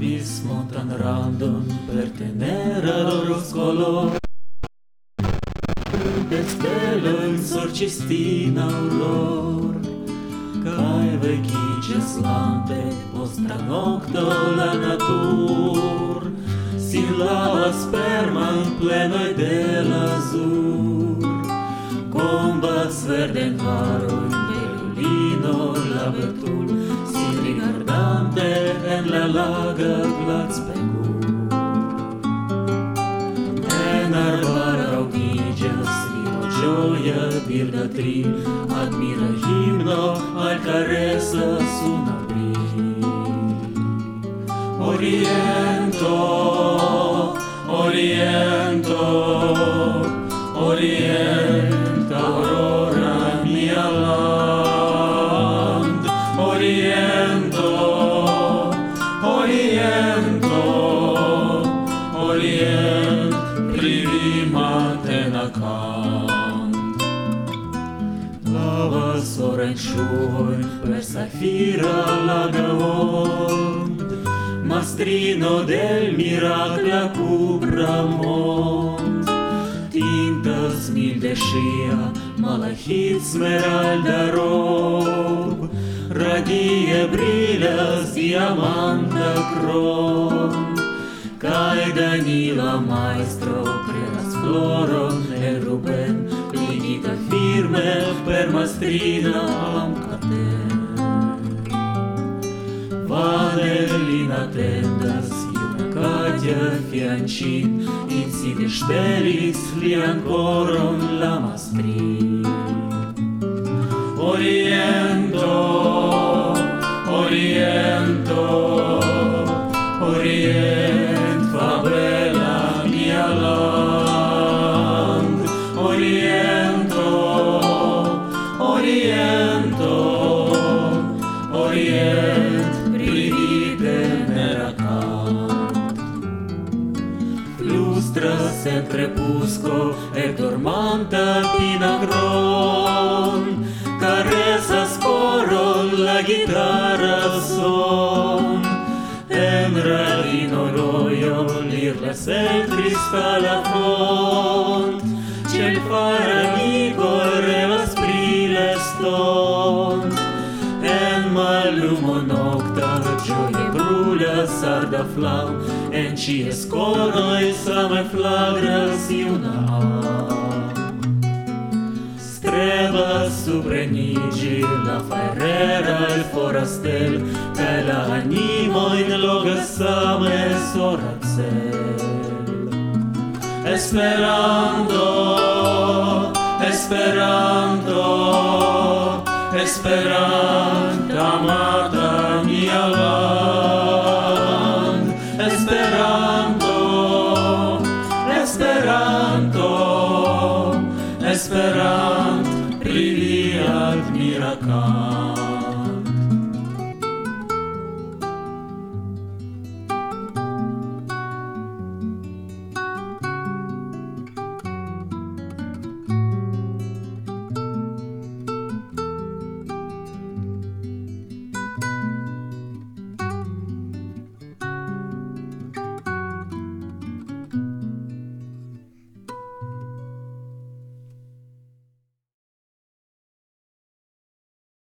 abismo tan random pertenere allo scolore de stelle in sorcistina auror cae vecice slante postra nocto la natur sin lava sperma in pleno de l'azur combas verde in faro in velulino la vertul sin rigardante en la laga glaz pecur en arbara aughigias vino gioia birda tril admira himno al caressa sun abril Oriento, Oriento, Orienta aurora mia land Oriento, Oriento, Orient prima tenacant Lava soren sciuoi per safira lagavond Mastrino del miracla cupramont Tintas mil de scia malachit smeralda rob Radie brillas diamanta crom Cae Danila maestro prelas floron e Ruben Ligita firme per mastrina amcaten Vanellina tendas iuna Katia fiancin Inside stelis lian coron la mastrin Oriento, Oriento, Orient fabela mia land Oriento, Oriento, Orient Flustras en crepusco e dormanta pinagron Carezas coron la guitarra son En radino royo lirlas el cristal a font Ciel faramico revas prileston En mallumo nocta gioie brulas arda flam En cies coroi same flagras iuna Strebas suprenigi la faerera el forastel Cae la animo in logas same soracel Esperando, esperando Esperanta amata mia land Esperanto, Esperanto, Esperant priviat miracant